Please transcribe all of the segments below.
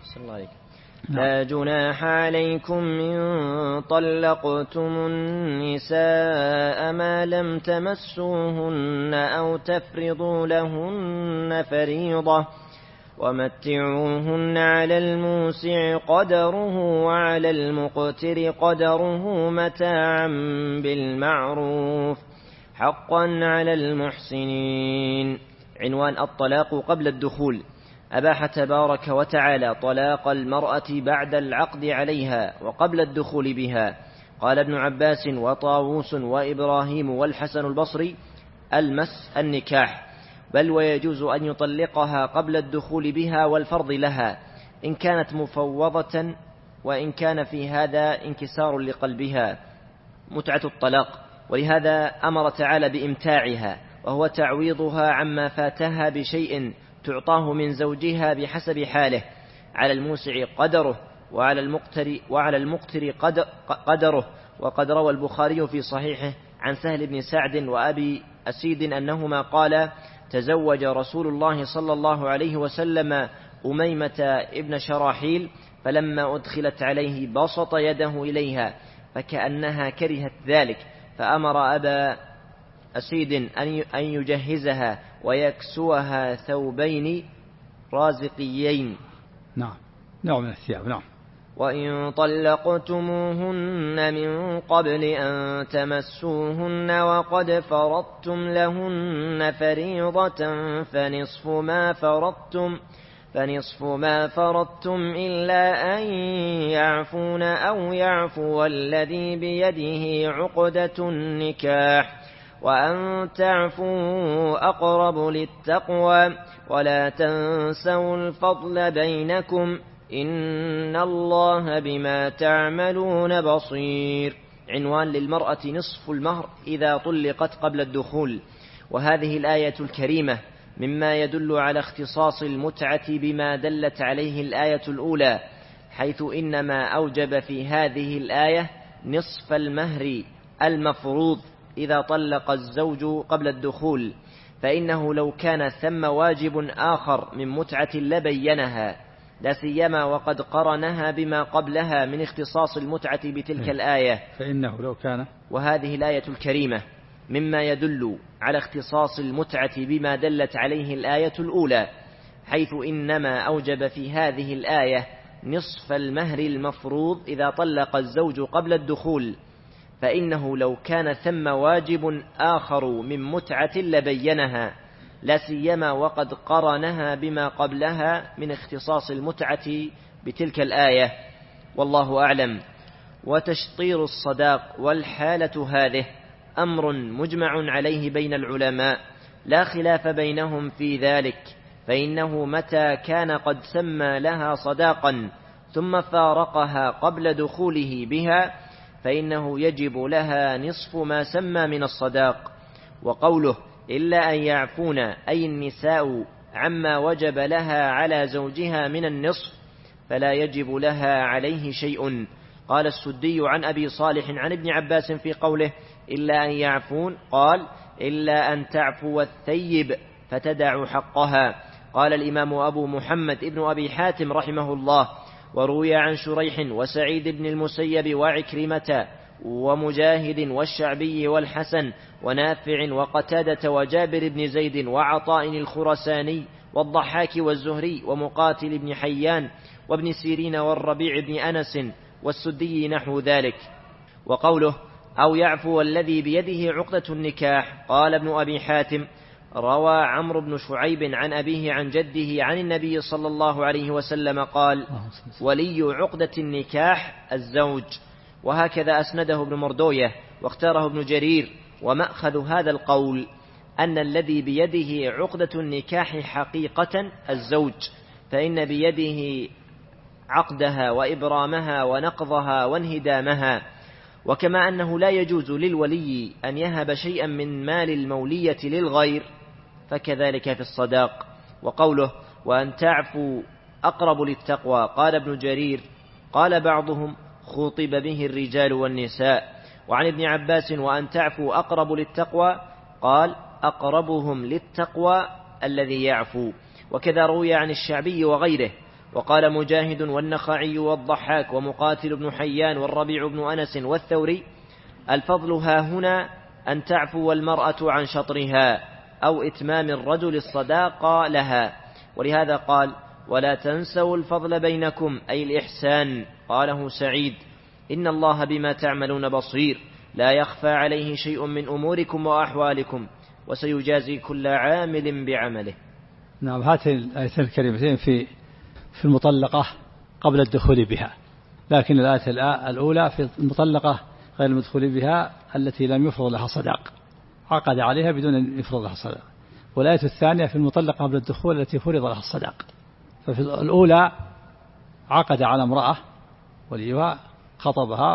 صلى الله عليك. لا جناح عليكم إن طلقتم النساء ما لم تمسوهن أو تفرضوا لهن فريضة ومتعوهن على الموسع قدره وعلى المقتر قدره متاعا بالمعروف حقا على المحسنين. عنوان: الطلاق قبل الدخول. أباح تبارك وتعالى طلاق المرأة بعد العقد عليها وقبل الدخول بها. قال ابن عباس وطاووس وإبراهيم والحسن البصري: المس النكاح، بل ويجوز أن يطلقها قبل الدخول بها والفرض لها إن كانت مفوضة، وإن كان في هذا انكسار لقلبها متعة الطلاق، ولهذا أمر تعالى بإمتاعها، وهو تعويضها عما فاتها بشيء تعطاه من زوجها بحسب حاله، على الموسع قدره وعلى المقتر قدره. وقد روى البخاري في صحيحه عن سهل بن سعد وأبي أسيد أنهما قال: تزوج رسول الله صلى الله عليه وسلم أميمة ابن شراحيل، فلما أدخلت عليه بسط يده إليها فكأنها كرهت ذلك، فأمر أبا أسيد أن يجهزها ويكسوها ثوبين رازقيين. نعم من الثياب. نعم. وإن طلقتموهن من قبل أن تمسوهن وقد فرضتم لهن فريضة فنصف ما فرضتم إلا أن يعفون أو يعفو الذي بيده عقدة النكاح، وأن تعفوا أقرب للتقوى، ولا تنسوا الفضل بينكم إن الله بما تعملون بصير. عنوان: للمرأة نصف المهر إذا طلقت قبل الدخول. وهذه الآية الكريمة مما يدل على اختصاص المتعة بما دلت عليه الآية الأولى، حيث إنما أوجب في هذه الآية نصف المهر المفروض إذا طلق الزوج قبل الدخول، فإنه لو كان ثم واجب آخر من متعة لبينها، لا سيما وقد قرنها بما قبلها من اختصاص المتعة بتلك الآية. فإنه لو كان، وهذه الآية الكريمة مما يدل على اختصاص المتعة بما دلت عليه الآية الأولى، حيث إنما أوجب في هذه الآية نصف المهر المفروض إذا طلق الزوج قبل الدخول، فإنه لو كان ثم واجب آخر من متعة لبينها، لا سيما وقد قرنها بما قبلها من اختصاص المتعة بتلك الآية، والله أعلم. وتشطير الصداق والحالة هذه أمر مجمع عليه بين العلماء، لا خلاف بينهم في ذلك، فإنه متى كان قد سمى لها صداقا ثم فارقها قبل دخوله بها فإنه يجب لها نصف ما سمى من الصداق. وقوله إلا أن يعفون أي النساء عما وجب لها على زوجها من النصف فلا يجب لها عليه شيء. قال السدي عن أبي صالح عن ابن عباس في قوله إلا أن يعفون قال إلا أن تعفو الثيب فتدع حقها. قال الإمام أبو محمد ابن أبي حاتم رحمه الله: وروي عن شريح وسعيد بن المسيب وعكرمة ومجاهد والشعبي والحسن ونافع وقتادة وجابر بن زيد وعطاء الخرساني والضحاك والزهري ومقاتل بن حيان وابن سيرين والربيع بن أنس والسدي نحو ذلك. وقوله أو يعفو الذي بيده عقدة النكاح، قال ابن أبي حاتم: روى عمرو بن شعيب عن أبيه عن جده عن النبي صلى الله عليه وسلم قال: ولي عقدة النكاح الزوج. وهكذا أسنده ابن مردوية واختاره ابن جرير. ومأخذ هذا القول أن الذي بيده عقدة النكاح حقيقة الزوج، فإن بيده عقدها وإبرامها ونقضها وانهدامها. وكما أنه لا يجوز للولي أن يهب شيئا من مال المولية للغير فكذلك في الصداق. وقوله وأن تعفوا أقرب للتقوى، قال ابن جرير: قال بعضهم خُطِب به الرجال والنساء. وعن ابن عباس وأن تعفوا أقرب للتقوى قال أقربهم للتقوى الذي يعفو. وكذا روي عن الشعبي وغيره. وقال مجاهد والنخعي والضحاك ومقاتل بن حيان والربيع بن أنس والثوري: الفضل ها هنا أن تعفو المرأة عن شطرها أو إتمام الرجل الصداقة لها. ولهذا قال: ولا تنسوا الفضل بينكم، أي الإحسان. قاله سعيد: إن الله بما تعملون بصير، لا يخفى عليه شيء من أموركم وأحوالكم، وسيجازي كل عامل بعمله. نعم، هاتين الآيتين الكريمتين في المطلقة قبل الدخول بها، لكن الآية الأولى في المطلقة غير المدخول بها التي لم يفرض لها صداق، عقد عليها بدون أن يفرض لها صداق. والآية الثانية في المطلقة قبل الدخول التي فرض لها الصداق. ففي الأولى عقد على امرأة وليها، خطبها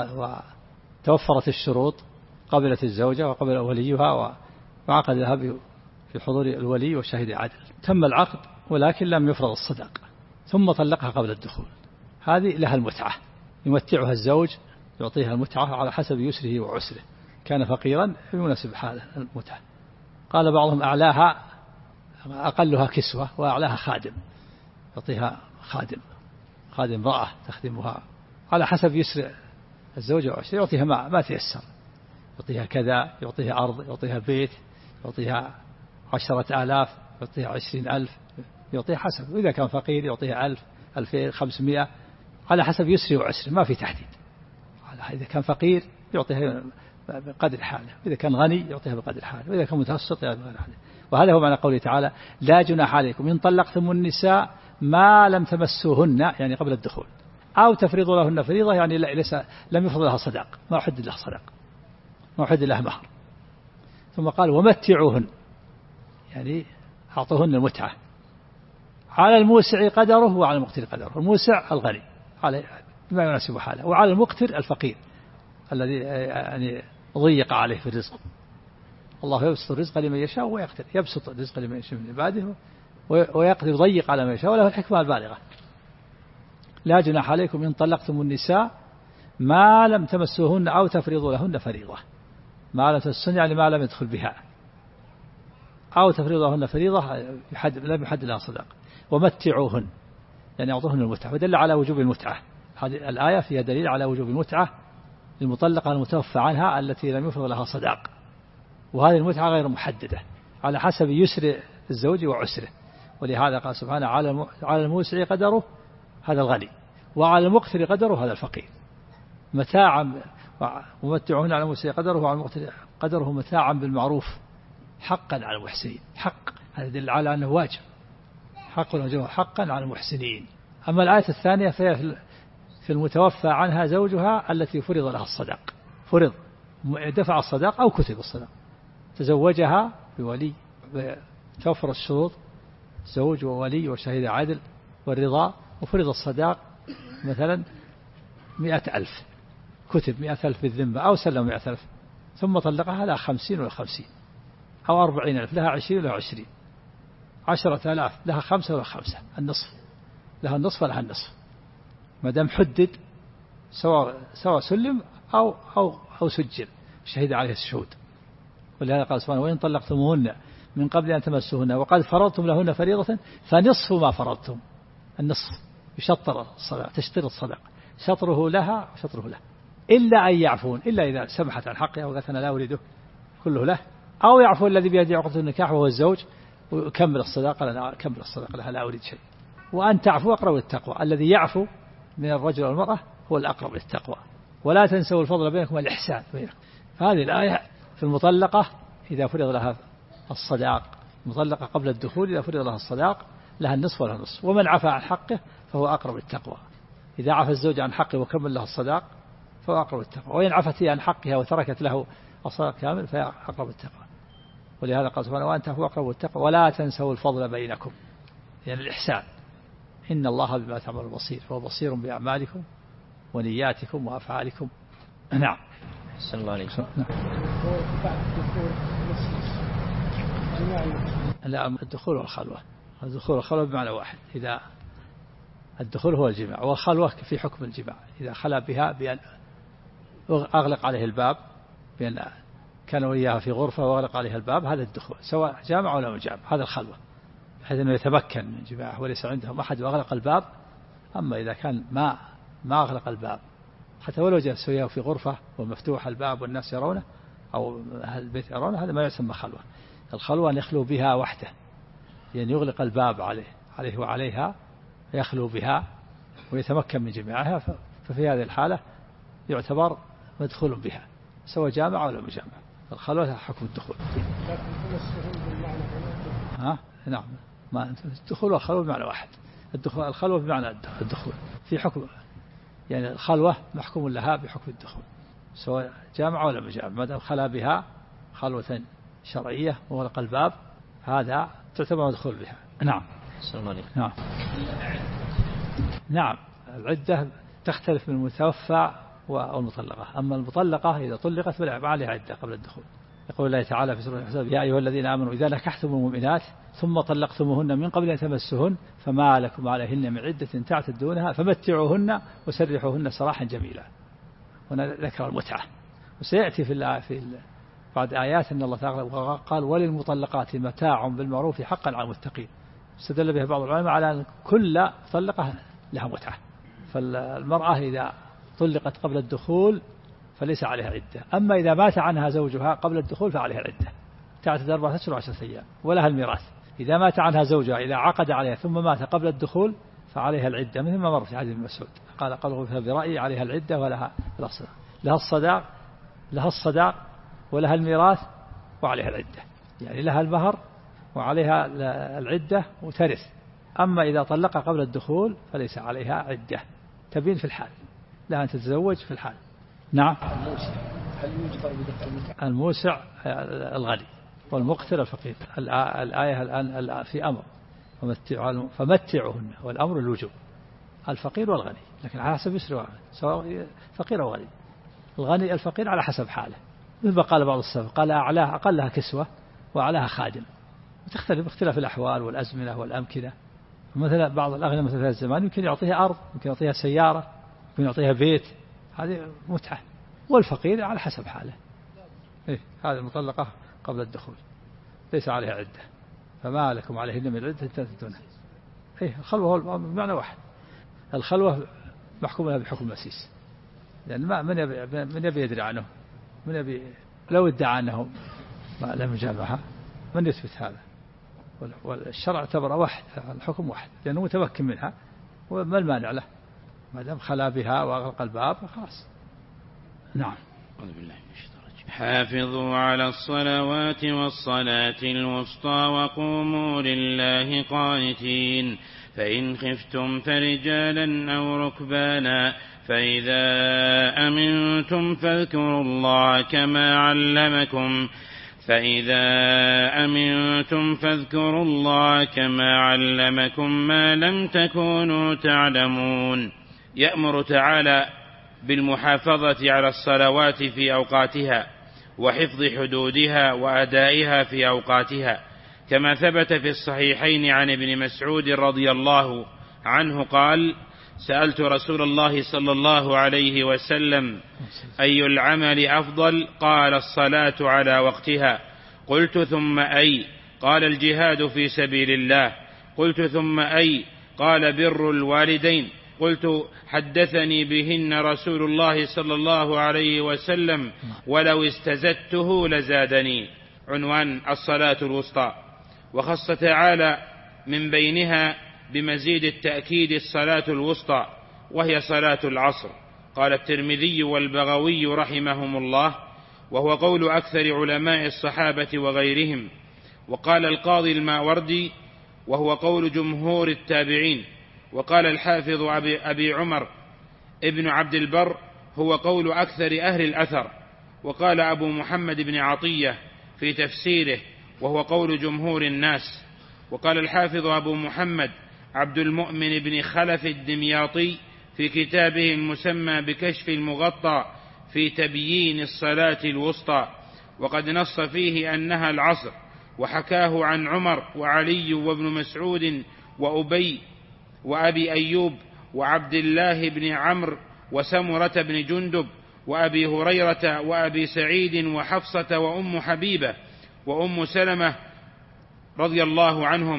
وتوفرت الشروط، قبلت الزوجة وقبل وليها وعقد لها في حضور الولي وشهد عدل، تم العقد ولكن لم يفرض الصداق، ثم طلقها قبل الدخول. هذه لها المتعة، يمتعها الزوج، يعطيها المتعة على حسب يسره وعسره، كان فقيرا يناسب حاله المتعة. قال بعضهم أعلاها أقلها كسوة وأعلاها خادم، يعطيها خادم امرأة تخدمها على حسب يسر الزوجة وعسره، يعطيها ما تيسر، يعطيها كذا، يعطيها أرض، يعطيها بيت، يعطيها 10,000، يعطيها 20,000، يعطيها حسب. وإذا كان فقير يعطيها 1000، 2500، على حسب يسره وعسره، ما في تحديد. إذا كان فقير يعطيها بقدر حاله، وإذا كان غني يعطيها بقدر حاله، وإذا كان متوسط يعطيها بقدر حاله. وهذا هو معنى قوله تعالى: لا جناح عليكم إن طلقتم النساء ما لم تمسوهن، يعني قبل الدخول، أو تفرضوا لهن فريضة، يعني لم يفرض لها صداق، ما أحد لها صداق، ما أحد لها مهر. ثم قال: ومتعوهن، يعني أعطوهن المتعة، على الموسع قدره وعلى المقتر قدره. الموسع الغني على ما يناسب حاله، وعلى المقتر الفقير الذي يعني ضيق عليه في الرزق. الله يبسط الرزق لمن يشاء ويقدر، يبسط الرزق لمن يشاء من عباده ويقدر يضيق على من يشاء، وله الحكمة البالغة. لا جناح عليكم إن طلقتم النساء ما لم تمسوهن أو تفرضوا لهن فريضة. ما لم تمسوهن يعني ما لم يدخل بها، أو تفرضوا لهن فريضة لم يحد لها صداق. ومتعوهن يعني أعطوهن المتعة، ودل على وجوب المتعة. هذه الآية فيها دليل على وجوب المتعة للمطلقة المتوفى عنها التي لم يفرض لها صداق. وهذه المتعة غير محددة، على حسب يسر الزوج وعسره. ولهذا قال سبحانه: على الموسع قدره، هذا الغني، وعلى المقتر قدره، هذا الفقير. متاعا، ومتعوهن على الموسع قدره وعلى المقتر قدره متاعا بالمعروف حقا على المحسنين. حق، هذا يدل على أنه واجب، حقا على المحسنين. أما الآية الثانية فهي في المتوفى عنها زوجها التي فرض لها الصداق، فرض دفع الصداق أو كتب الصداق، تزوجها بولي، توفر الشروط، زوج وولي وشهيد عدل والرضا، وفرض الصداق مثلا 100,000، كتب 100,000 بالذمة أو سلم 100,000، ثم طلقها لها 50 ولا 50، أو 40,000 لها 20 ولا 20، 10,000 لها 5 ولا 5، النصف، لها النصف ولها النصف، ما دام حدد، سواء سلم أو سجل شهد عليه الشهود. ولهذا قال سبحانه: وإن طلقتموهن من قبل أن تمسوهن وقد فرضتم لهن فريضة فنصف ما فرضتم. النصف يشطر الصداق، تشطير الصداق، شطره لها وشطره له، إلا أن يعفون، إلا إذا سمحت عن حقها وقالت أنا لا أريده كله له، أو يعفو الذي بيده عقدة النكاح وهو الزوج وكمل الصداق، لا كمل الصداق لها، لا أريد شيء. وأن تعفو أقرب للتقوى، الذي يعفو من الرجل والمرأة هو الأقرب للتقوى. ولا تنسوا الفضل بينكم الإحسان. فهذه الآية في المطلقة إذا فرض لها الصداق، المطلقة قبل الدخول إذا فرض لها الصداق لها النصف ولها النصف. ومن عفى عن حقه فهو أقرب للتقوى. إذا عفى الزوج عن حقه وكمل له الصداق فهو أقرب للتقوى، وإن عفت عن حقها وتركت له الصداق كامل فهي أقرب للتقوى. ولهذا قال سبحانه: وأن تعفوا أقرب للتقوى ولا تنسوا الفضل بينكم، يعني الإحسان. إن الله بما تعملون بصير، هو بصير بأعمالكم ونياتكم وأفعالكم. نعم. أحسن الله عليك. لا، الدخول والخلوة، الدخول والخلوة بمعنى واحد. إذا الدخول هو الجماع، والخلوة في حكم الجماع، إذا خلا بها بأن أغلق عليه الباب، بأن كان وياها في غرفة وأغلق عليها الباب، هذا الدخول، سواء جامع أو لم يجامع، هذا الخلوة. بحيث أنه يتمكن من جماعه وليس عندهم أحد وأغلق الباب. أما إذا كان ما أغلق الباب حتى ولو جلس وياه في غرفة ومفتوح الباب والناس يرونه أو أهل البيت يرونه، هذا ما يسمى خلوة. الخلوة أن يخلو بها وحده، يعني يغلق الباب عليه وعليها، يخلو بها ويتمكن من جماعها، ففي هذه الحالة يعتبر مدخول بها سواء جامع ولا مجامع. الخلوة حكم الدخول. نعم، ما الدخول والخلوة بمعنى واحد. الخلوة بمعنى الدخول في حكم، يعني الخلوة محكوم لها بحكم الدخول سواء جامع ولا مجامع، ما دام خلا بها خلوة شرعية وغلق الباب هذا تعتبر مدخول بها. نعم. نعم. نعم، العدة تختلف من المتوفى والمطلقة. أما المطلقة إذا طلقت فلا عليها عدة قبل الدخول. يقول الله تعالى في سورة الأحزاب: يا أيها الذين آمنوا إذا نكحتم المؤمنات ثم طلقتموهن من قبل أن تمسوهن فما لكم عليهن من عدة تعتدونها فمتعوهن وسرحوهن سراحا جميلا. هنا ذكر المتعة، وسيأتي في بعد آيات أن الله تعالى قال: وللمطلقات متاع بالمعروف حقا على المتقين. استدل به بعض العلماء على أن كل مطلقة لها متعة. فالمرأة إذا طلقت قبل الدخول فليس عليها عدة. أما إذا مات عنها زوجها قبل الدخول فعليها العدة، تعتد 4 أشهر و10 أيام، ولها الميراث. إذا مات عنها زوجها إذا عقد عليها ثم مات قبل الدخول فعليها العدة، مثل ما مر في حديث ابن مسعود قال: قالوا برأيي عليها العدة ولها الصداق ولها الميراث وعليها العدة، يعني لها المهر وعليها العدة وترث. أما إذا طلق قبل الدخول فليس عليها عدة، تبين في الحال، لها أن تتزوج في الحال. نعم. هل يجبر بدفع المتعة؟ الموسع الغني والمقتر الفقير. الآية الآن في أمر فمتعوهن، والأمر الوجوب، الفقير والغني، لكن على حسب يسر، سواء فقير أو غني. الغني الفقير على حسب حاله، مثل ما قال بعض السلف قال: أعلاها أقلها كسوة وأعلاها خادم. وتختلف باختلاف الأحوال والأزمنة والأمكنة. مثلا بعض الأغنياء مثل في هذا الزمان يمكن يعطيها أرض، يمكن يعطيها سيارة، يمكن يعطيها بيت، هذه متعة. والفقير على حسب حاله. هذه المطلقة قبل الدخول ليس عليها عدة، فما لكم عليهن من عدة تعتدونها. الخلوة بمعنى واحد. الخلوة محكوم لها بحكم المسيس، لأن من يبي يدري عنه، من يبي لو ادعى أنه ما لم يجامعها من يثبت هذا؟ والشرع اعتبر واحد، الحكم واحد، لأنه متمكن منها، وما المانع له ما دام خلا بها وأغلق الباب خلاص. نعم. حافظوا على الصلوات والصلاة الوسطى وقوموا لله قانتين، فإن خفتم فرجالا أو ركبانا فإذا أمنتم فاذكروا الله كما علمكم ما لم تكونوا تعلمون. يأمر تعالى بالمحافظة على الصلوات في أوقاتها وحفظ حدودها وأدائها في أوقاتها، كما ثبت في الصحيحين عن ابن مسعود رضي الله عنه قال: سألت رسول الله صلى الله عليه وسلم: أي العمل أفضل؟ قال: الصلاة على وقتها. قلت: ثم أي؟ قال: الجهاد في سبيل الله. قلت: ثم أي؟ قال: بر الوالدين. قلت: حدثني بهن رسول الله صلى الله عليه وسلم ولو استزدته لزادني. عنوان: الصلاة الوسطى. وخص تعالى من بينها بمزيد التأكيد الصلاة الوسطى، وهي صلاة العصر. قال الترمذي والبغوي رحمهم الله: وهو قول أكثر علماء الصحابة وغيرهم. وقال القاضي الماوردي: وهو قول جمهور التابعين. وقال الحافظ أبي عمر ابن عبد البر: هو قول أكثر أهل الأثر. وقال أبو محمد بن عطية في تفسيره: وهو قول جمهور الناس. وقال الحافظ أبو محمد عبد المؤمن بن خلف الدمياطي في كتابه المسمى بكشف المغطى في تبيين الصلاة الوسطى، وقد نص فيه أنها العصر، وحكاه عن عمر وعلي وابن مسعود وأبي وأبي أيوب وعبد الله بن عمرو وسمرة بن جندب وأبي هريرة وأبي سعيد وحفصة وأم حبيبة وأم سلمة رضي الله عنهم.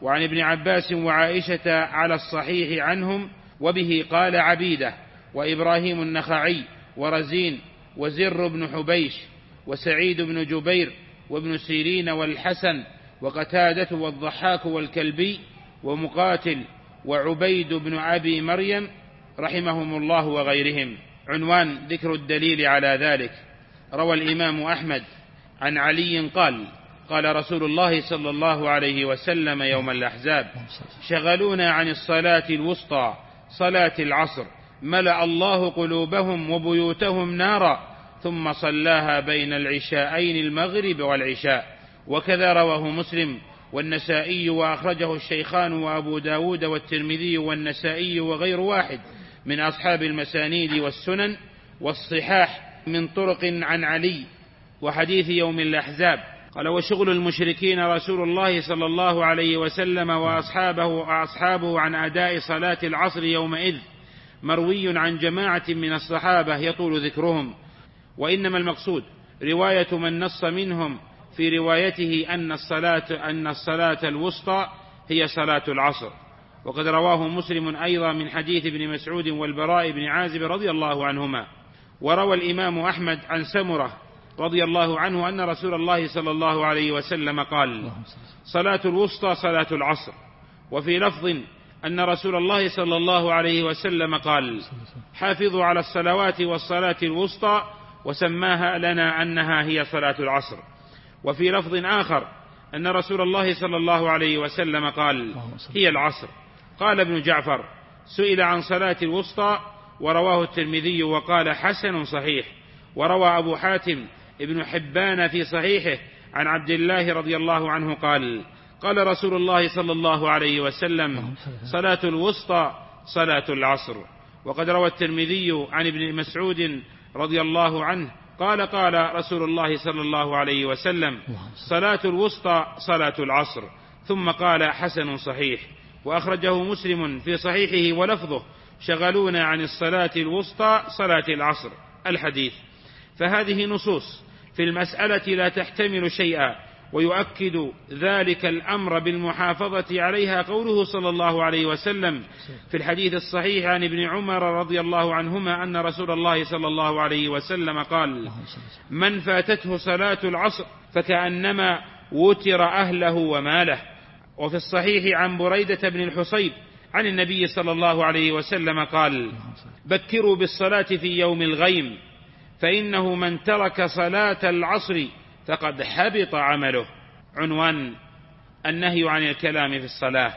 وعن ابن عباس وعائشة على الصحيح عنهم، وبه قال عبيدة وإبراهيم النخعي ورزين وزر بن حبيش وسعيد بن جبير وابن سيرين والحسن وقتادة والضحاك والكلبي ومقاتل وعبيد بن أبي مريم رحمهم الله وغيرهم. عنوان ذكر الدليل على ذلك. روى الإمام أحمد عن علي قال: قال رسول الله صلى الله عليه وسلم يوم الأحزاب: شغلونا عن الصلاة الوسطى صلاة العصر، ملأ الله قلوبهم وبيوتهم نارا، ثم صلاها بين العشاءين المغرب والعشاء. وكذا رواه مسلم والنسائي وأخرجه الشيخان وأبو داود والترمذي والنسائي وغير واحد من أصحاب المسانيد والسنن والصحاح من طرق عن علي. وحديث يوم الأحزاب قال: وشغل المشركين رسول الله صلى الله عليه وسلم وأصحابه عن أداء صلاة العصر يومئذ مروي عن جماعة من الصحابة يطول ذكرهم، وإنما المقصود رواية من نص منهم في روايته أن الصلاة الوسطى هي صلاة العصر. وقد رواه مسلم أيضا من حديث ابن مسعود والبراء بن عازب رضي الله عنهما. وروى الإمام أحمد عن سمرة رضي الله عنه أن رسول الله صلى الله عليه وسلم قال: صلاة الوسطى صلاة العصر. وفي لفظ أن رسول الله صلى الله عليه وسلم قال: حافظوا على الصلوات والصلاة الوسطى، وسماها لنا أنها هي صلاة العصر. وفي لفظ آخر أن رسول الله صلى الله عليه وسلم قال: هي العصر. قال ابن جعفر: سئل عن صلاة الوسطى، ورواه الترمذي وقال: حسن صحيح. وروى أبو حاتم ابن حبان في صحيحه عن عبد الله رضي الله عنه قال: قال رسول الله صلى الله عليه وسلم: صلاة الوسطى صلاة العصر. وقد روى الترمذي عن ابن مسعود رضي الله عنه قال: قال رسول الله صلى الله عليه وسلم: صلاة الوسطى صلاة العصر. ثم قال: حسن صحيح. وأخرجه مسلم في صحيحه ولفظه: شغلونا عن الصلاة الوسطى صلاة العصر الحديث. فهذه نصوص في المسألة لا تحتمل شيئا، ويؤكد ذلك الأمر بالمحافظة عليها قوله صلى الله عليه وسلم في الحديث الصحيح عن ابن عمر رضي الله عنهما أن رسول الله صلى الله عليه وسلم قال: من فاتته صلاة العصر فكأنما وتر أهله وماله. وفي الصحيح عن بريدة بن الحصيب عن النبي صلى الله عليه وسلم قال: بكروا بالصلاة في يوم الغيم، فإنه من ترك صلاة العصر فقد حبط عمله. عنوان النهي عن الكلام في الصلاة.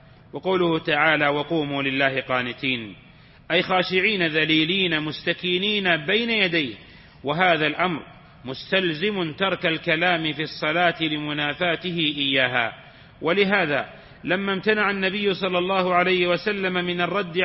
وقوله تعالى: وقوموا لله قانتين، أي خاشعين ذليلين مستكينين بين يديه. وهذا الأمر مستلزم ترك الكلام في الصلاة لمنافاته إياها. ولهذا لما امتنع النبي صلى الله عليه وسلم من الرد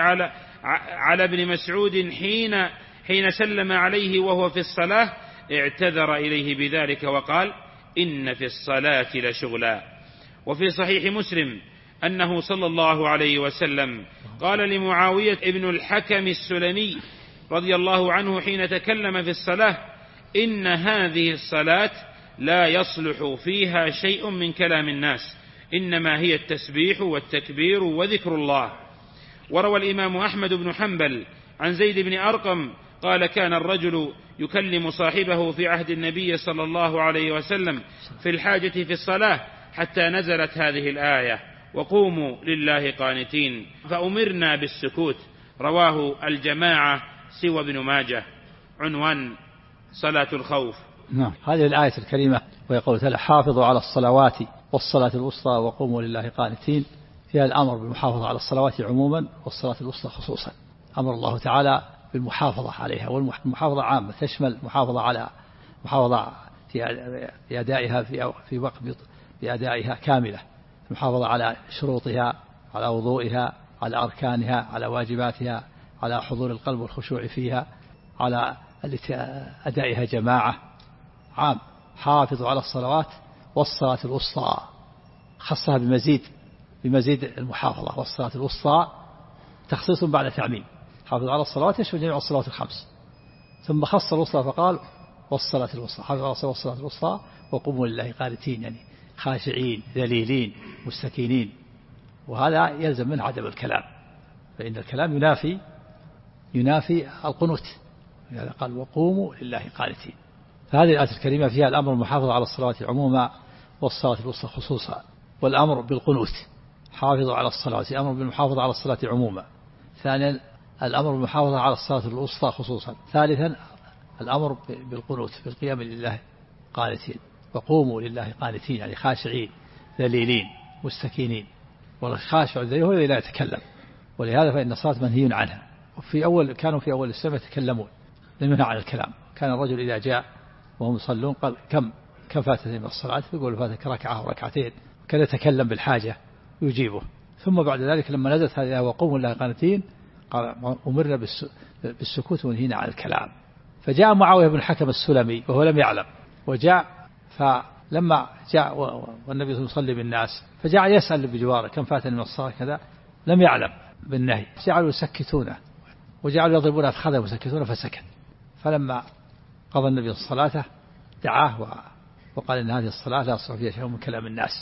على ابن مسعود حين سلم عليه وهو في الصلاة، اعتذر إليه بذلك وقال: إن في الصلاة لشغلا. وفي صحيح مسلم أنه صلى الله عليه وسلم قال لمعاوية ابن الحكم السلمي رضي الله عنه حين تكلم في الصلاة: إن هذه الصلاة لا يصلح فيها شيء من كلام الناس، إنما هي التسبيح والتكبير وذكر الله. وروى الإمام أحمد بن حنبل عن زيد بن أرقم قال: كان الرجل يكلم صاحبه في عهد النبي صلى الله عليه وسلم في الحاجة في الصلاة حتى نزلت هذه الآية: وقوموا لله قانتين، فأمرنا بالسكوت. رواه الجماعة سوى ابن ماجه. عنوان صلاة الخوف. نعم. هذه الآية الكريمة ويقول تعالى: حافظوا على الصلوات والصلاة الوسطى وقوموا لله قانتين، فيها الأمر بالمحافظة على الصلوات عموما والصلاة الوسطى خصوصا. أمر الله تعالى بالمحافظة عليها، والمحافظة عامة تشمل محافظة في أدائها في وقت بأدائها كاملة، المحافظة على شروطها، على وضوئها، على أركانها، على واجباتها، على حضور القلب والخشوع فيها، على أدائها جماعة. عام. حافظوا على الصلوات والصلاة الوسطى، خصها بمزيد المحافظة. والصلاة الوسطى تخصيص بعد تعميم. حافظوا على الصلوات يشمل جميع الصلوات الخمس، ثم خص الوسطى فقال: والصلاة الوسطى. حافظوا على الصلاة الوسطى وقوموا لله قانتين، يعني خاشعين ذليلين مستكينين وهذا يلزم منه عدم الكلام، فإن الكلام ينافي القنوت، يعني قال وقوموا لله قانتين. فهذه الآية الكريمة فيها الأمر المحافظة على الصلوات عموما والصلاة الوسطى خصوصا، والأمر بالقنوت، حافظوا على الصلوات، أمر بالمحافظة على الصلاة عموما. ثانيا الأمر بالمحافظة على الصلاة الوسطى خصوصا. ثالثا الأمر بالقنوت، بالقيام لله قانتين، وقوموا لله قانتين، يعني خاشعين ذليلين مستكينين. والخاشع الذليل هو الذي لا يتكلم، ولهذا فإن الصلاة منهي عنها. كانوا في أول الإسلام يتكلمون، لم ينهى عن الكلام. كان الرجل إذا جاء وهم يصلون قال كم فاتتني من الصلاة، يقول فاتك ركعة وركعتين، كان يتكلم بالحاجة يجيبه. ثم بعد ذلك لما نزلت هذه وقوموا لله قانتين قال أمرنا بالسكوت ونهينا عن الكلام. فجاء معاوية بن الحكم السلمي وهو لم يعلم، وجاء فلما جاء والنبي يصلي بالناس فجاء يسأل بجواره كم فاتني من الصلاة كذا، لم يعلم بالنهي، جعلوا يسكتونه وجعلوا يضربون أفخذه ويسكتونه فسكت. فلما قضى النبي الصلاة دعاه وقال إن هذه الصلاة لا يصح فيها شيء من كلام الناس،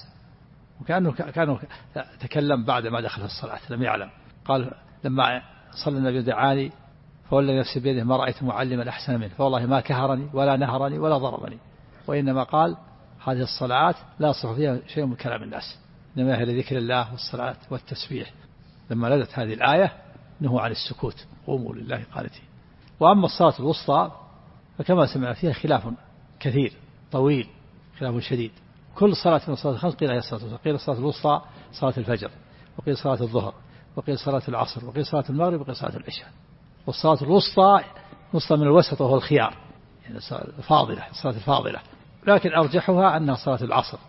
كانوا تكلم بعد ما دخل في الصلاة لم يعلم. قال لما صلى النبي دعاني فوالذي نفسي بيده ما رأيت معلما أحسن منه، فوالله ما كهرني ولا نهرني ولا ضربني، وإنما قال هذه الصلاة لا يصح فيها شيء من كلام الناس، إنما هي لذكر الله والصلاة والتسبيح. لما نزلت هذه الآية نهوا عن السكوت، قوموا لله قانتين. وأما الصلاة الوسطى فكما سمعنا فيها خلاف كثير طويل، خلاف شديد. كل صلاة من الصلاة الخمس قيل هي الصلاة الوسطى، قيل الصلاة الوسطى صلاة الفجر، وقيل صلاة الظهر، وقيل صلاة العصر، وقيل صلاة المغرب، وقيل صلاة العشاء. والصلاة الوسطى وسطى من الوسط وهو الخيار، يعني الفاضلة، الصلاة الفاضلة. لكن أرجحها أنها صلاة العصر،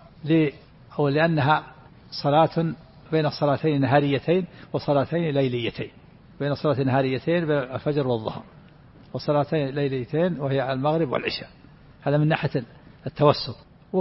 لأنها صلاة بين صلاتين نهاريتين وصلاتين ليليتين، بين صلاتين نهاريتين بين الفجر والظهر، وصلاتين ليليتين وهي المغرب والعشاء. هذا من ناحية التوسط.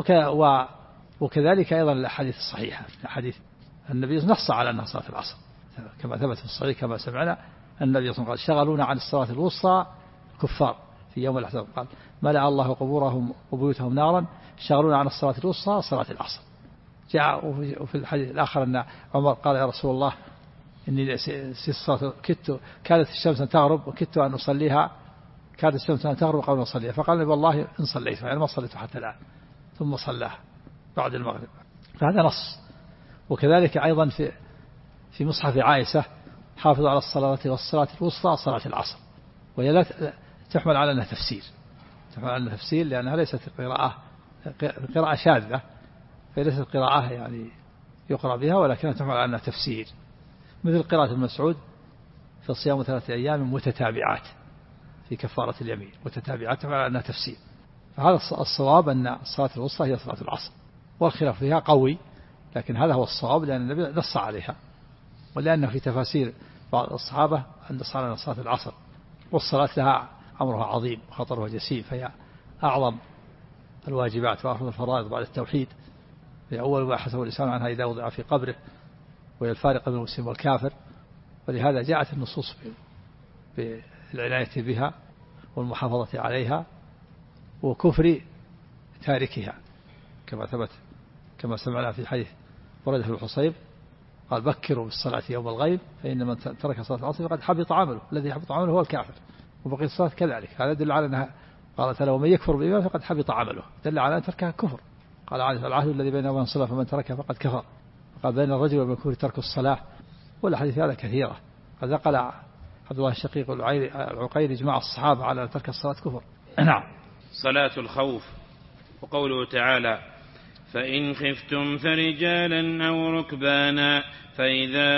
وكذلك أيضا الأحاديث الصحيحة، الحديث النبي نص على أنها صلاة العصر كما ثبت في الصحيح كما سمعنا. النبي صلى الله عليه وسلم قال شغلونا عن الصلاة الوسطى كفار في يوم الأحزاب، قال ملأ الله قبورهم وبيوتهم نارا، شغلونا عن الصلاة الوسطى صلاة العصر. جاء وفي الحديث الآخر أن عمر قال يا رسول الله إني الصلاة كانت الشمس أن تغرب وكدت أن أصليها، كانت الشمس أن تغرب قبل أن أصليها، فقال والله إن صليت، يعني ما صليت حتى الآن، ثم صلاها بعد المغرب. فهذا نص. وكذلك أيضا في مصحف عائشة حافظوا على الصلاة والصلاة الوسطى صلاة العصر، وهي لا تحمل على أنها تفسير، تحمل على أنها تفسير لأنها ليست قراءة شاذة، فليست قراءة يعني يقرأ بها، ولكنها تحمل على أنها تفسير، مثل قراءة ابن مسعود في الصيام 3 أيام متتابعات في كفارة اليمين، متتابعات تحمل على أنها تفسير. فهذا الصواب أن الصلاة الوسطى هي صلاة العصر، والخلاف فيها قوي، لكن هذا هو الصواب لأن النبي نص عليها، ولأنه في تفاسير بعض الصحابة أن صلاة العصر، والصلاة لها أمرها عظيم وخطرها جسيم، فهي أعظم الواجبات وأفضل الفرائض بعد التوحيد، هي أول ما حسب الإنسان عنها إذا وضع في قبره، وهي الفارق بين المسلم والكافر. ولهذا جاءت النصوص بالعناية بها والمحافظة عليها وكفر تاركها، كما ثبت كما سمعنا في حديث ورد في الحصيب قال بكروا بالصلاة يوم الغيب فإن من ترك صلاة العصر فقد حبط عمله، الذي حبط عمله هو الكافر، وبقي الصلاة كذلك. هذا يدل على أنها قال تعالى ومن يكفر بالإيمان فقد حبط عمله، دل على أن تركها كفر. قال العهد الذي بينه وبين الصلاة فمن تركها فقد كفر، قال بين الرجل والمكفور ترك الصلاة. والحديث هذا كثيرة، قد نقل عبد الله الشقيق العقيري إجماع الصحابة على ترك الصلاة كفر. نعم. صلاة الخوف. وقوله تعالى فإن خفتم فرجالا أو ركبانا فإذا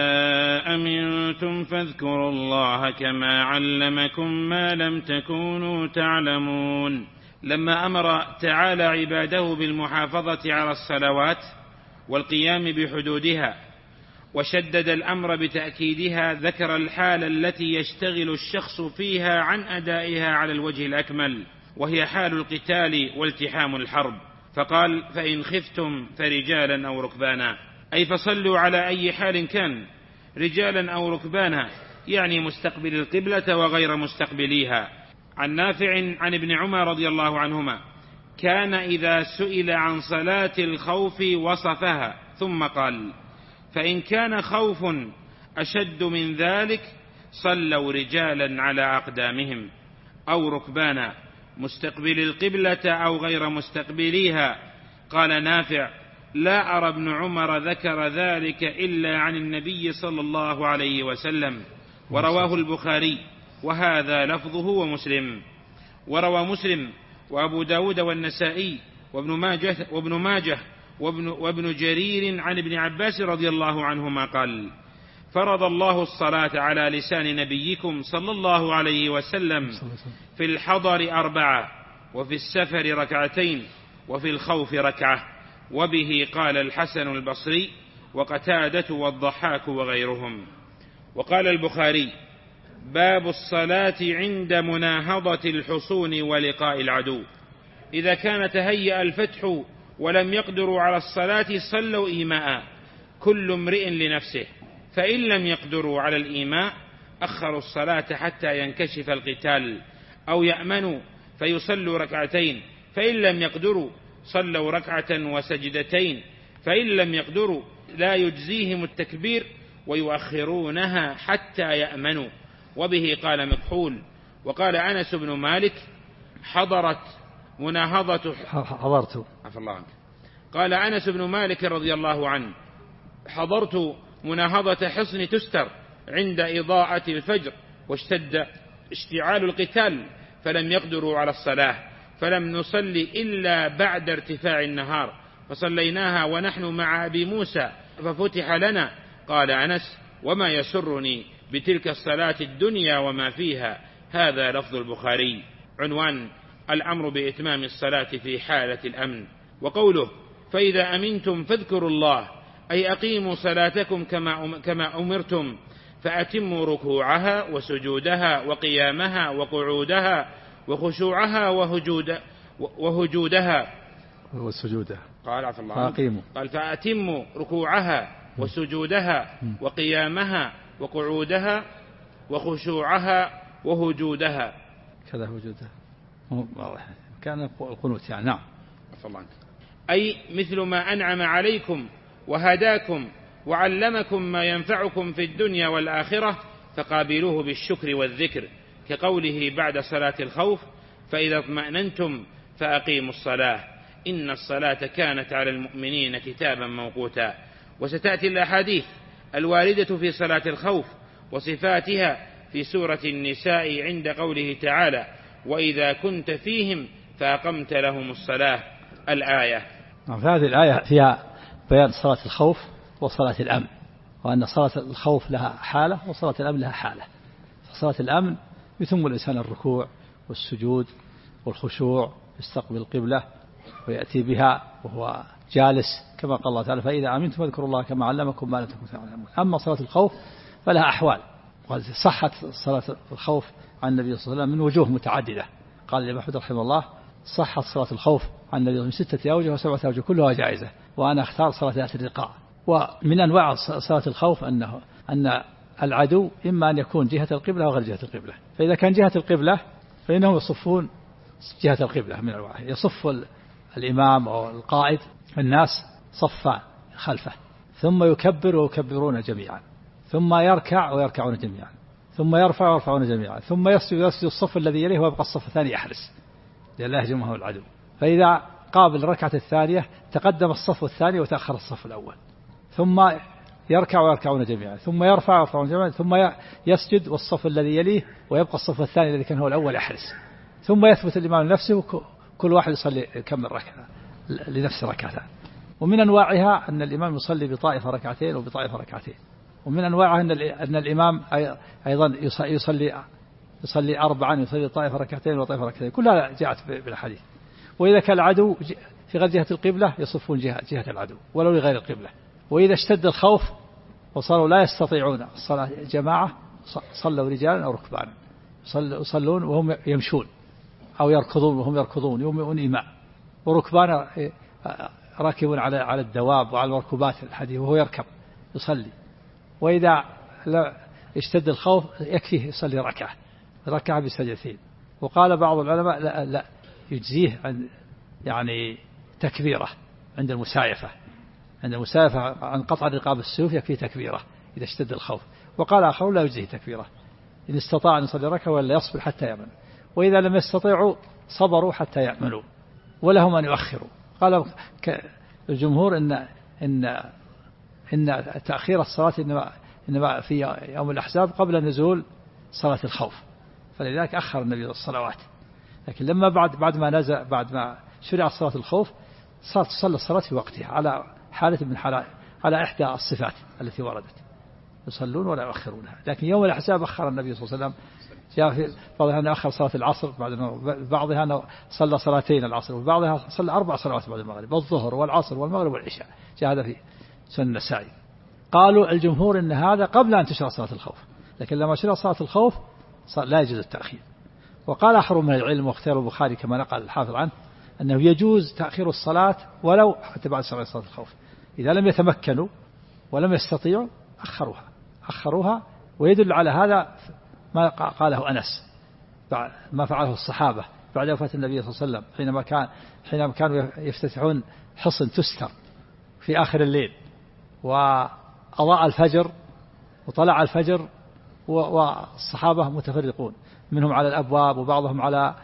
أمنتم فاذكروا الله كما علمكم ما لم تكونوا تعلمون. لما أمر تعالى عباده بالمحافظة على الصلوات والقيام بحدودها وشدد الأمر بتأكيدها، ذكر الحال التي يشتغل الشخص فيها عن أدائها على الوجه الأكمل، وهي حال القتال والتحام الحرب، فقال فإن خفتم فرجالا أو ركبانا، أي فصلوا على أي حال كان، رجالا أو ركبانا، يعني مستقبل القبلة وغير مستقبليها. عن نافع عن ابن عمر رضي الله عنهما كان إذا سئل عن صلاة الخوف وصفها ثم قال فإن كان خوف أشد من ذلك صلوا رجالا على أقدامهم أو ركبانا مستقبل القبلة أو غير مستقبليها. قال نافع: لا أرى ابن عمر ذكر ذلك إلا عن النبي صلى الله عليه وسلم. ورواه البخاري وهذا لفظه ومسلم. وروى مسلم وأبو داود والنسائي وابن ماجه وابن جرير عن ابن عباس رضي الله عنهما قال: فرض الله الصلاة على لسان نبيكم صلى الله عليه وسلم في الحضر 4 وفي السفر 2 وفي الخوف 1. وبه قال الحسن البصري وقتادة والضحاك وغيرهم. وقال البخاري: باب الصلاة عند مناهضة الحصون ولقاء العدو. إذا كان تهيأ الفتح ولم يقدروا على الصلاة صلوا إيماء كل امرئ لنفسه، فإن لم يقدروا على الإيماء أخروا الصلاة حتى ينكشف القتال أو يأمنوا فيصلوا 2، فإن لم يقدروا صلوا 1 وسجدتين، فإن لم يقدروا لا يجزيهم التكبير ويؤخرونها حتى يأمنوا. وبه قال مكحول. وقال أنس بن مالك: قال أنس بن مالك رضي الله عنه: حضرت مناهضة حصن تستر عند إضاءة الفجر واشتد اشتعال القتال فلم يقدروا على الصلاة، فلم نصلي إلا بعد ارتفاع النهار، فصليناها ونحن مع أبي موسى ففتح لنا. قال أنس: وما يسرني بتلك الصلاة الدنيا وما فيها. هذا لفظ البخاري. عنوان: الأمر بإتمام الصلاة في حالة الأمن. وقوله: فإذا أمنتم فاذكروا الله، أي أقيموا صلاتكم كما أمرتم، فأتموا ركوعها وسجودها وقيامها وقعودها وخشوعها وهجودها قال فأتموا ركوعها وسجودها وقيامها وقعودها وخشوعها وهجودها. كذا وجودها كان القنوت يعني. نعم. أي مثل ما أنعم عليكم وهداكم وعلمكم ما ينفعكم في الدنيا والآخرة، فقابلوه بالشكر والذكر، كقوله بعد صلاة الخوف: فإذا اطمأننتم فأقيموا الصلاة إن الصلاة كانت على المؤمنين كتابا موقوتا. وستأتي الأحاديث الواردة في صلاة الخوف وصفاتها في سورة النساء عند قوله تعالى: وإذا كنت فيهم فأقمت لهم الصلاة، الآية. هذه الآية فيها بيان صلاة الخوف وصلاة الأمن، وأن صلاة الخوف لها حالة وصلاة الأمن لها حالة. صلاة الأمن يتم الإنسان الركوع والسجود والخشوع، يستقبل القبلة ويأتي بها وهو جالس، كما قال الله تعالى: فإذا أمنتم فاذكروا الله كما علمكم ما لم تكونوا تعلمون. أما صلاة الخوف فلها أحوال، صحت صلاة الخوف عن النبي صلى الله عليه وسلم من وجوه متعددة. قال الإمام أحمد رحمه الله: صحت صلاة الخوف عن النبي من 6 أوجه و7 أوجه كلها جائزة، وأنا أختار صلاة ذات الرقاع. ومن أنواع صلاة الخوف أن العدو إما أن يكون جهة القبلة أو غير جهة القبلة، فإذا كان جهة القبلة فإنهم يصفون جهة القبلة من الواحد، يصف الإمام أو القائد الناس صفا خلفه، ثم يكبر ويكبرون جميعا، ثم يركع ويركعون جميعا، ثم يرفع ويرفعون جميعا، ثم يسجد الصف الذي يليه ويبقى الصف الثاني يحرس لأن لا يهجمه العدو. فإذا قابل الركعة الثانية تقدم الصف الثاني وتأخر الصف الأول، ثم يركع ويركعون جميعا، ثم يرفع ويرفعون جميعا، ثم يسجد والصف الذي يليه ويبقى الصف الثاني الذي كان هو الأول يحرس، ثم يثبت الإمام لنفسه، كل واحد يصلي كم ركعة لنفس ركعتان. ومن أنواعها أن الإمام يصلي بطائفة ركعتين وبطائفة ركعتين. ومن أنواعها أن الإمام أيضا يصلي 4، يصلي طائفة ركعتين وطائفة ركعتين، كلها جاءت بالحديث. وإذا كان العدو في غير جهة القبلة يصفون جهة العدو ولو لغير القبلة. وإذا اشتد الخوف وصاروا لا يستطيعون الصلاة جماعة صلوا رجالا أو ركبانا، يصلون وهم يمشون أو يركضون وهم يركضون يومئون إيماء، وركبانا راكبون على الدواب وعلى المركوبات الحديث وهو يركب يصلي. وإذا اشتد الخوف يكفيه يصلي ركعة بسجدتين. وقال بعض العلماء لا يجزيه عن يعني تكبيرة عند المسايفة، عند المسافة عن قطع رقاب السيوف يكفي تكبيرة إذا اشتد الخوف. وقال آخر لا يجزيه تكبيرة إن استطاع أن يصلي ركعة ولا يصبر حتى يأمن، وإذا لم يستطيعوا صبروا حتى يأمنوا ولهم أن يؤخروا. قال الجمهور إن تأخير الصلاة إنما في يوم الأحزاب قبل نزول صلاة الخوف، فلذلك أخر النبي الصلوات. لكن لما بعد ما شرعت صلاة الخوف صارت تصلى الصلاة في وقتها على حالة من حالات، على إحدى الصفات التي وردت، يصلون ولا يؤخرونها. لكن يوم الأحزاب أخر النبي صلى الله عليه وسلم، جاء في بعضها أنه أخر صلاة العصر، بعضها أنه صلى صلاتين العصر، وبعضها صلى 4 صلوات بعد المغرب، والظهر والعصر والمغرب والعشاء، جاء هذا في سنن النسائي. قالوا الجمهور إن هذا قبل أن تشرع صلاة الخوف، لكن لما شرع صلاة الخوف لا يجوز التأخير. وقال آخر من العلم واختار البخاري كما نقل الحافظ عنه أنه يجوز تأخير الصلاة ولو حتى بعد صلاة الخوف، إذا لم يتمكنوا ولم يستطيعوا أخروها. ويدل على هذا ما قاله أنس، ما فعله الصحابة بعد وفاة النبي صلى الله عليه وسلم حينما كانوا يفتتحون حصن تستر في آخر الليل، وأضاء الفجر وطلع الفجر والصحابة متفرقون، منهم على الأبواب وبعضهم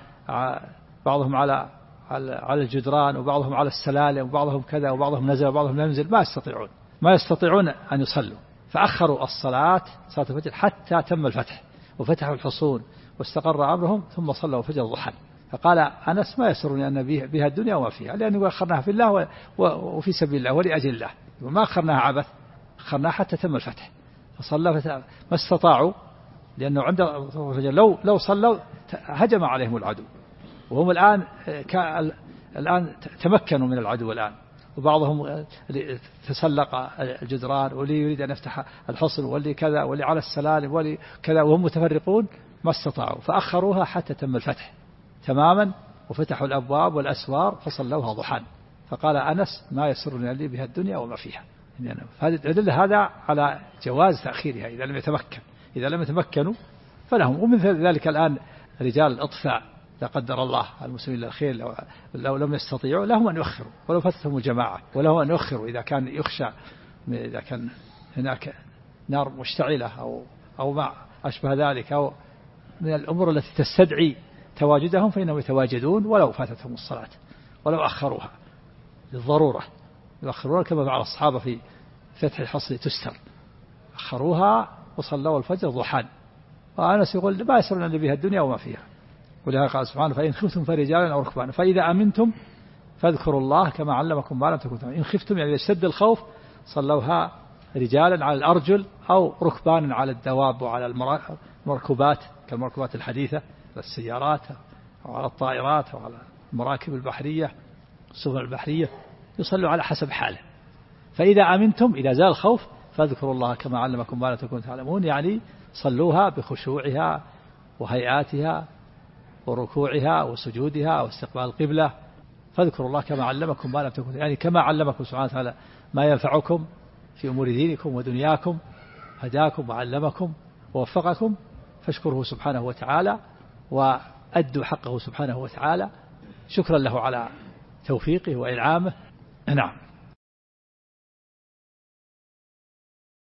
على الجدران وبعضهم على السلالم وبعضهم كذا وبعضهم نزل وبعضهم لم ينزل، ما يستطيعون أن يصلوا، فأخروا الصلاة صلاة الفجر حتى تم الفتح وفتحوا الحصون واستقر أمرهم، ثم صلوا الفجر ضحى. فقال أنس ما يسرني أن بها الدنيا وما فيها، لأنه أخرناها في الله وفي سبيل الله ولأجل الله، وما أخرناها عبث، أخرناها حتى تم الفتح. فصلى ما استطاعوا، لأنه عند الفجر لو صلوا هجم عليهم العدو، وهم الآن تمكنوا من العدو الآن، وبعضهم تسلق الجدران، واللي يريد أن يفتح الحصن، واللي كذا، واللي على السلالم، واللي كذا، وهم متفرقون ما استطاعوا، فأخروها حتى تم الفتح تماما وفتحوا الأبواب والأسوار فصلوها ضحى. فقال أنس ما يسرني لي بها الدنيا وما فيها. يدل هذا على جواز تأخيرها إذا لم يتمكنوا فلهم. ومن ذلك الآن رجال الإطفاء لا قدر الله المسلمين للخير لو لم يستطيعوا لهم أن يؤخروا ولو فاتتهم الجماعة، ولهم أن يؤخروا إذا كان يخشى، إذا كان هناك نار مشتعلة أو ما أشبه ذلك، أو من الأمور التي تستدعي تواجدهم فإنهم يتواجدون ولو فاتتهم الصلاة ولو أخروها للضرورة، يؤخرون كما فعل الصحابة في فتح الحصن تستر، أخروها وصلوا الفجر ضحى. وأنس يقول ما يسرنا بها الدنيا وما فيها. ولهذا قال سبحانه فإن خفتم فرجالا أو ركبانا فإذا أمنتم فاذكروا الله كما علمكم ما لم تكونوا تعلمون. إن خفتم يعني إذا اشتد الخوف صلوها رجالا على الأرجل أو ركبانا على الدواب وعلى المركوبات كالمركوبات الحديثة، السيارات أو على الطائرات أو على المراكب البحرية السفن البحرية، يصلوا على حسب حاله. فإذا أمنتم إذا زال الخوف فاذكروا الله كما علمكم ما لم تكونوا تعلمون، يعني صلوها بخشوعها وهيئاتها وركوعها وسجودها واستقبال القبلة، فاذكروا الله كما علمكم ما لم تكونوا، يعني كما علمكم سبحانه وتعالى ما ينفعكم في أمور دينكم ودنياكم، هداكم وعلمكم ووفقكم، فاشكره سبحانه وتعالى وأدوا حقه سبحانه وتعالى شكرا له على توفيقه وإنعامه. نعم.